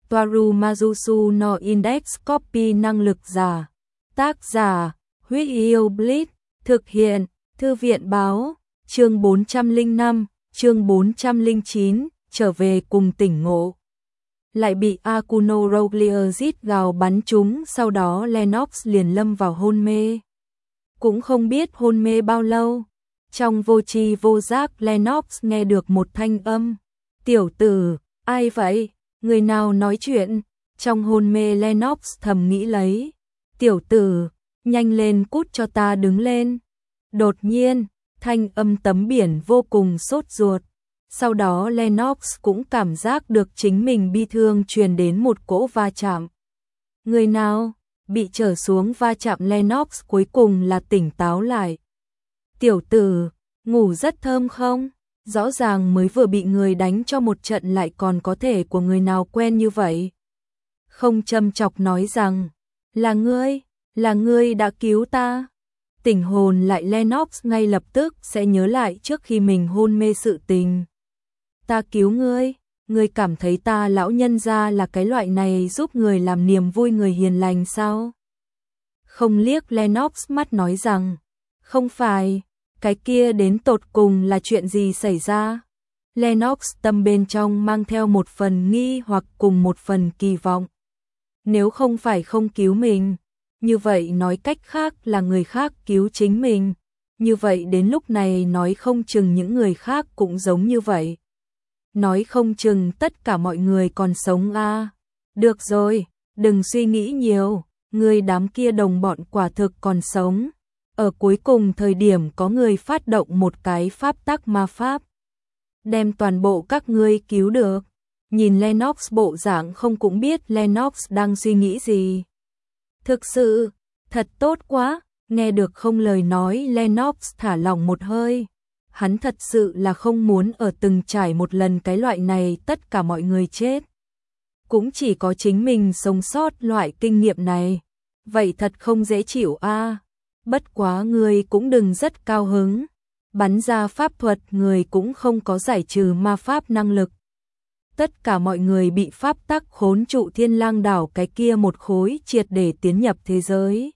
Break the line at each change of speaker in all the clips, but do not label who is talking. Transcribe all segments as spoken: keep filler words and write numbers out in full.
Toaru Majusu no Index Copy năng lực giả. Tác giả, Huyết Yêu Blitz, thực hiện, Thư viện báo, chương bốn trăm lẻ năm, chương bốn trăm lẻ chín, trở về cùng tỉnh ngộ. Lại bị Akuno Roglia rít gào bắn trúng, sau đó Lennox liền lâm vào hôn mê. Cũng không biết hôn mê bao lâu. Trong vô tri vô giác Lennox nghe được một thanh âm. Tiểu tử, ai vậy? Người nào nói chuyện? Trong hôn mê Lennox thầm nghĩ lấy. Tiểu tử, nhanh lên cút cho ta đứng lên. Đột nhiên, thanh âm tấm biển vô cùng sốt ruột. Sau đó Lennox cũng cảm giác được chính mình bi thương truyền đến một cỗ va chạm. Người nào? Bị trở xuống va chạm Lennox cuối cùng là tỉnh táo lại. Tiểu tử, ngủ rất thơm không? Rõ ràng mới vừa bị người đánh cho một trận lại còn có thể của người nào quen như vậy. Không châm chọc nói rằng, là ngươi, là ngươi đã cứu ta. Tỉnh hồn lại Lennox ngay lập tức sẽ nhớ lại trước khi mình hôn mê sự tình. Ta cứu ngươi, ngươi cảm thấy ta lão nhân gia là cái loại này giúp người làm niềm vui người hiền lành sao? Không liếc Lennox mắt nói rằng, không phải, cái kia đến tột cùng là chuyện gì xảy ra? Lennox tâm bên trong mang theo một phần nghi hoặc cùng một phần kỳ vọng. Nếu không phải không cứu mình, như vậy nói cách khác là người khác cứu chính mình. Như vậy đến lúc này nói không chừng những người khác cũng giống như vậy. Nói không chừng tất cả mọi người còn sống à. Được rồi, đừng suy nghĩ nhiều, người đám kia đồng bọn quả thực còn sống. Ở cuối cùng thời điểm có người phát động một cái pháp tắc ma pháp. Đem toàn bộ các ngươi cứu được. Nhìn Lennox bộ dạng không cũng biết Lennox đang suy nghĩ gì. Thực sự, thật tốt quá, nghe được không lời nói Lennox thả lỏng một hơi. Hắn thật sự là không muốn ở từng trải một lần cái loại này tất cả mọi người chết. Cũng chỉ có chính mình sống sót loại kinh nghiệm này. Vậy thật không dễ chịu a. À. Bất quá người cũng đừng rất cao hứng. Bắn ra pháp thuật người cũng không có giải trừ ma pháp năng lực. Tất cả mọi người bị pháp tắc khốn trụ thiên lang đảo cái kia một khối triệt để tiến nhập thế giới.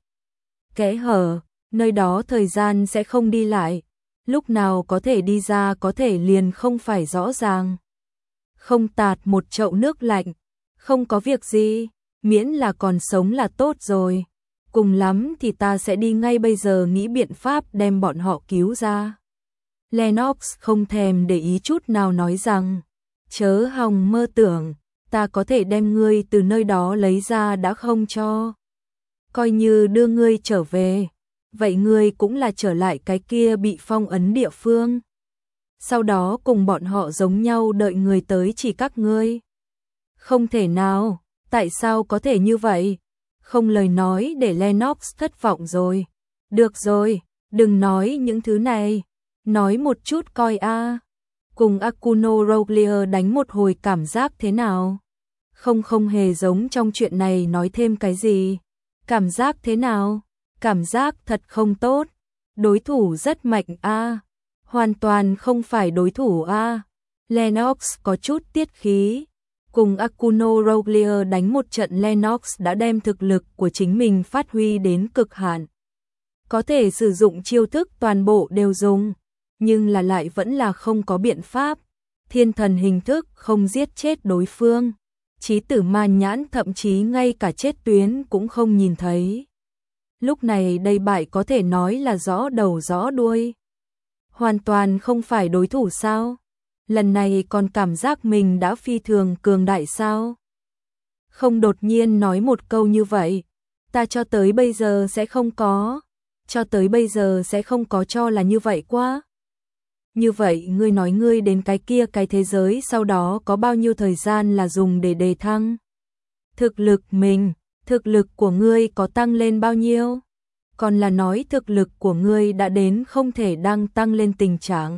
Kẽ hở, nơi đó thời gian sẽ không đi lại. Lúc nào có thể đi ra có thể liền không phải rõ ràng. Không tạt một chậu nước lạnh, không có việc gì, miễn là còn sống là tốt rồi. Cùng lắm thì ta sẽ đi ngay bây giờ nghĩ biện pháp đem bọn họ cứu ra. Lennox không thèm để ý chút nào nói rằng, chớ hòng mơ tưởng, ta có thể đem ngươi từ nơi đó lấy ra đã không cho. Coi như đưa ngươi trở về. Vậy ngươi cũng là trở lại cái kia bị phong ấn địa phương. Sau đó cùng bọn họ giống nhau đợi người tới chỉ các ngươi. Không thể nào, tại sao có thể như vậy? Không lời nói để Lennox thất vọng rồi. Được rồi, đừng nói những thứ này. Nói một chút coi a. Cùng Akuno Roglia đánh một hồi cảm giác thế nào? Không không hề giống trong chuyện này nói thêm cái gì. Cảm giác thế nào? Cảm giác thật không tốt. Đối thủ rất mạnh a. À. Hoàn toàn không phải đối thủ a. À. Lennox có chút tiết khí. Cùng Akuno Roglia đánh một trận Lennox đã đem thực lực của chính mình phát huy đến cực hạn. Có thể sử dụng chiêu thức toàn bộ đều dùng. Nhưng là lại vẫn là không có biện pháp. Thiên thần hình thức không giết chết đối phương. Chí tử ma nhãn thậm chí ngay cả chết tuyến cũng không nhìn thấy. Lúc này đây bại có thể nói là rõ đầu rõ đuôi. Hoàn toàn không phải đối thủ sao? Lần này còn cảm giác mình đã phi thường cường đại sao? Không đột nhiên nói một câu như vậy. Ta cho tới bây giờ sẽ không có. Cho tới bây giờ sẽ không có cho là như vậy quá. Như vậy ngươi nói ngươi đến cái kia cái thế giới sau đó có bao nhiêu thời gian là dùng để đề thăng? Thực lực mình, thực lực của ngươi có tăng lên bao nhiêu? Còn là nói thực lực của ngươi đã đến không thể đang tăng lên tình trạng.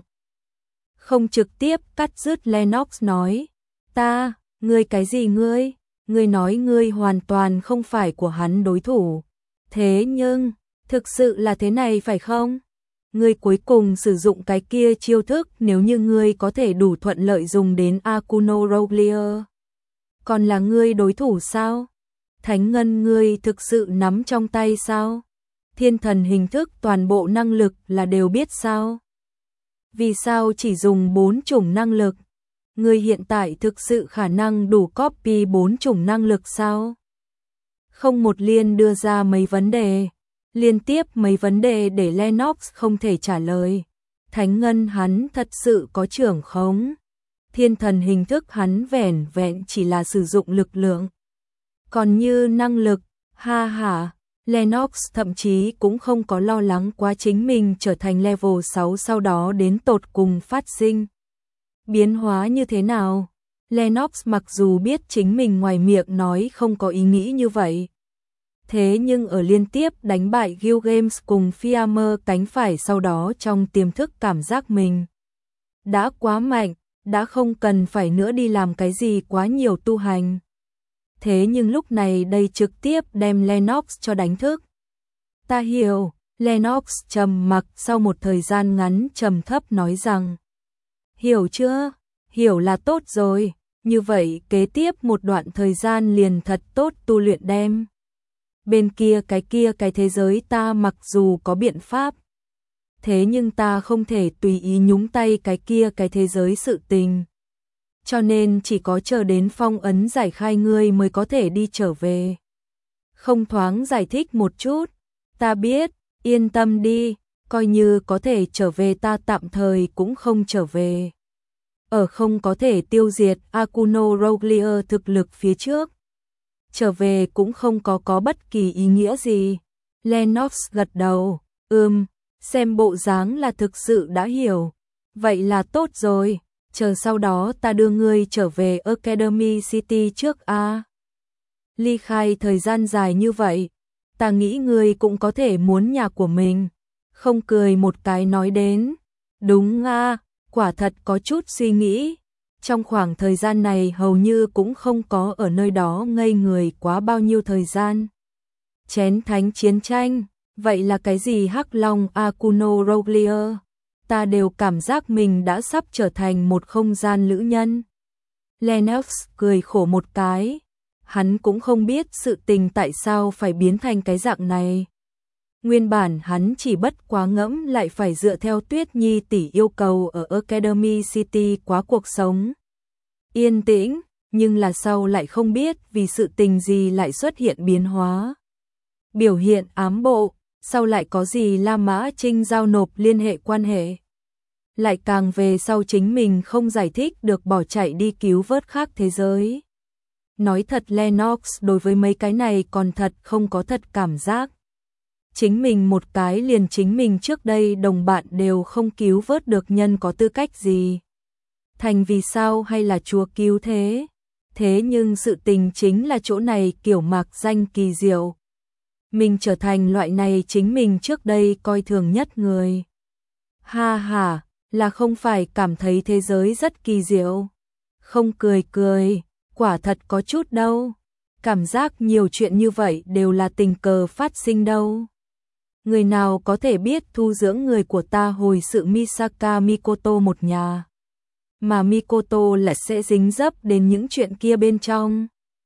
Không trực tiếp cắt dứt Lennox nói. Ta, ngươi cái gì ngươi? Ngươi nói ngươi hoàn toàn không phải của hắn đối thủ. Thế nhưng, thực sự là thế này phải không? Ngươi cuối cùng sử dụng cái kia chiêu thức nếu như ngươi có thể đủ thuận lợi dùng đến Akuno Roglia. Còn là ngươi đối thủ sao? Thánh ngân ngươi thực sự nắm trong tay sao? Thiên thần hình thức toàn bộ năng lực là đều biết sao? Vì sao chỉ dùng bốn chủng năng lực? Ngươi hiện tại thực sự khả năng đủ copy bốn chủng năng lực sao? Không một liên đưa ra mấy vấn đề. Liên tiếp mấy vấn đề để Lennox không thể trả lời. Thánh ngân hắn thật sự có trưởng khống. Thiên thần hình thức hắn vẻn vẹn chỉ là sử dụng lực lượng. Còn như năng lực, ha ha, Lennox thậm chí cũng không có lo lắng quá chính mình trở thành level sáu sau đó đến tột cùng phát sinh. Biến hóa như thế nào? Lennox mặc dù biết chính mình ngoài miệng nói không có ý nghĩ như vậy. Thế nhưng ở liên tiếp đánh bại Guild Games cùng Fiammer cánh phải sau đó trong tiềm thức cảm giác mình đã quá mạnh, đã không cần phải nữa đi làm cái gì quá nhiều tu hành. Thế nhưng lúc này đây trực tiếp đem Lennox cho đánh thức. Ta hiểu, Lennox trầm mặc sau một thời gian ngắn trầm thấp nói rằng. Hiểu chưa? Hiểu là tốt rồi, như vậy kế tiếp một đoạn thời gian liền thật tốt tu luyện đem. Bên kia cái kia cái thế giới ta mặc dù có biện pháp, thế nhưng ta không thể tùy ý nhúng tay cái kia cái thế giới sự tình. Cho nên chỉ có chờ đến phong ấn giải khai ngươi mới có thể đi trở về. Không thoáng giải thích một chút, ta biết, yên tâm đi, coi như có thể trở về ta tạm thời cũng không trở về. Ở không có thể tiêu diệt Akuno Roglier thực lực phía trước. Trở về cũng không có có bất kỳ ý nghĩa gì. Lennox gật đầu, ừm, xem bộ dáng là thực sự đã hiểu. Vậy là tốt rồi, chờ sau đó ta đưa ngươi trở về Academy City trước a. Ly khai thời gian dài như vậy, ta nghĩ ngươi cũng có thể muốn nhà của mình. Không cười một cái nói đến, đúng a, quả thật có chút suy nghĩ. Trong khoảng thời gian này hầu như cũng không có ở nơi đó ngây người quá bao nhiêu thời gian. Chén thánh chiến tranh, vậy là cái gì Hắc Long Akuno Roglier? Ta đều cảm giác mình đã sắp trở thành một không gian lữ nhân. Lennox cười khổ một cái, hắn cũng không biết sự tình tại sao phải biến thành cái dạng này. Nguyên bản hắn chỉ bất quá ngẫm lại phải dựa theo Tuyết Nhi tỷ yêu cầu ở Academy City quá cuộc sống yên tĩnh, nhưng là sau lại không biết vì sự tình gì lại xuất hiện biến hóa. Biểu hiện ám bộ, sau lại có gì La Mã Trinh giao nộp liên hệ quan hệ. Lại càng về sau chính mình không giải thích được bỏ chạy đi cứu vớt khác thế giới. Nói thật Lennox đối với mấy cái này còn thật không có thật cảm giác. Chính mình một cái liền chính mình trước đây đồng bạn đều không cứu vớt được nhân có tư cách gì. Thành vì sao hay là Chúa cứu thế? Thế nhưng sự tình chính là chỗ này kiểu mạc danh kỳ diệu. Mình trở thành loại này chính mình trước đây coi thường nhất người. Ha ha, là không phải cảm thấy thế giới rất kỳ diệu. Không cười cười, quả thật có chút đâu. Cảm giác nhiều chuyện như vậy đều là tình cờ phát sinh đâu. Người nào có thể biết thu dưỡng người của ta hồi sự Misaka Mikoto một nhà. Mà Mikoto là sẽ dính dấp đến những chuyện kia bên trong.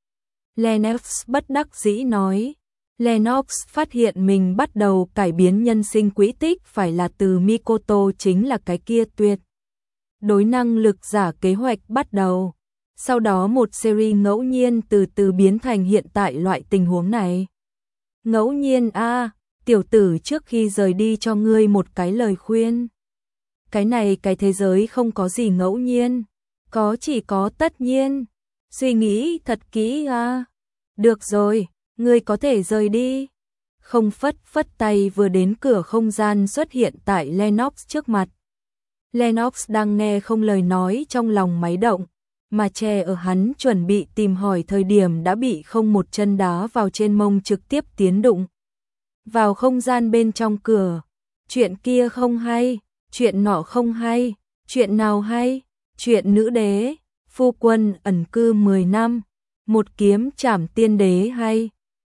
Lennox bất đắc dĩ nói. Lennox phát hiện mình bắt đầu cải biến nhân sinh quỹ tích phải là từ Mikoto chính là cái kia tuyệt. Đối năng lực giả kế hoạch bắt đầu. Sau đó một series ngẫu nhiên từ từ biến thành hiện tại loại tình huống này. Ngẫu nhiên a à, tiểu tử trước khi rời đi cho ngươi một cái lời khuyên. Cái này cái thế giới không có gì ngẫu nhiên, có chỉ có tất nhiên. Suy nghĩ thật kỹ à. Được rồi, ngươi có thể rời đi. Không phất phất tay vừa đến cửa không gian xuất hiện tại Lennox trước mặt. Lennox đang nghe không lời nói trong lòng máy động, mà che ở hắn chuẩn bị tìm hỏi thời điểm đã bị không một chân đá vào trên mông trực tiếp tiến đụng. Vào không gian bên trong cửa, chuyện kia không hay. Chuyện nọ không hay, chuyện nào hay, chuyện nữ đế, phu quân ẩn cư mười năm, một kiếm trảm tiên đế hay,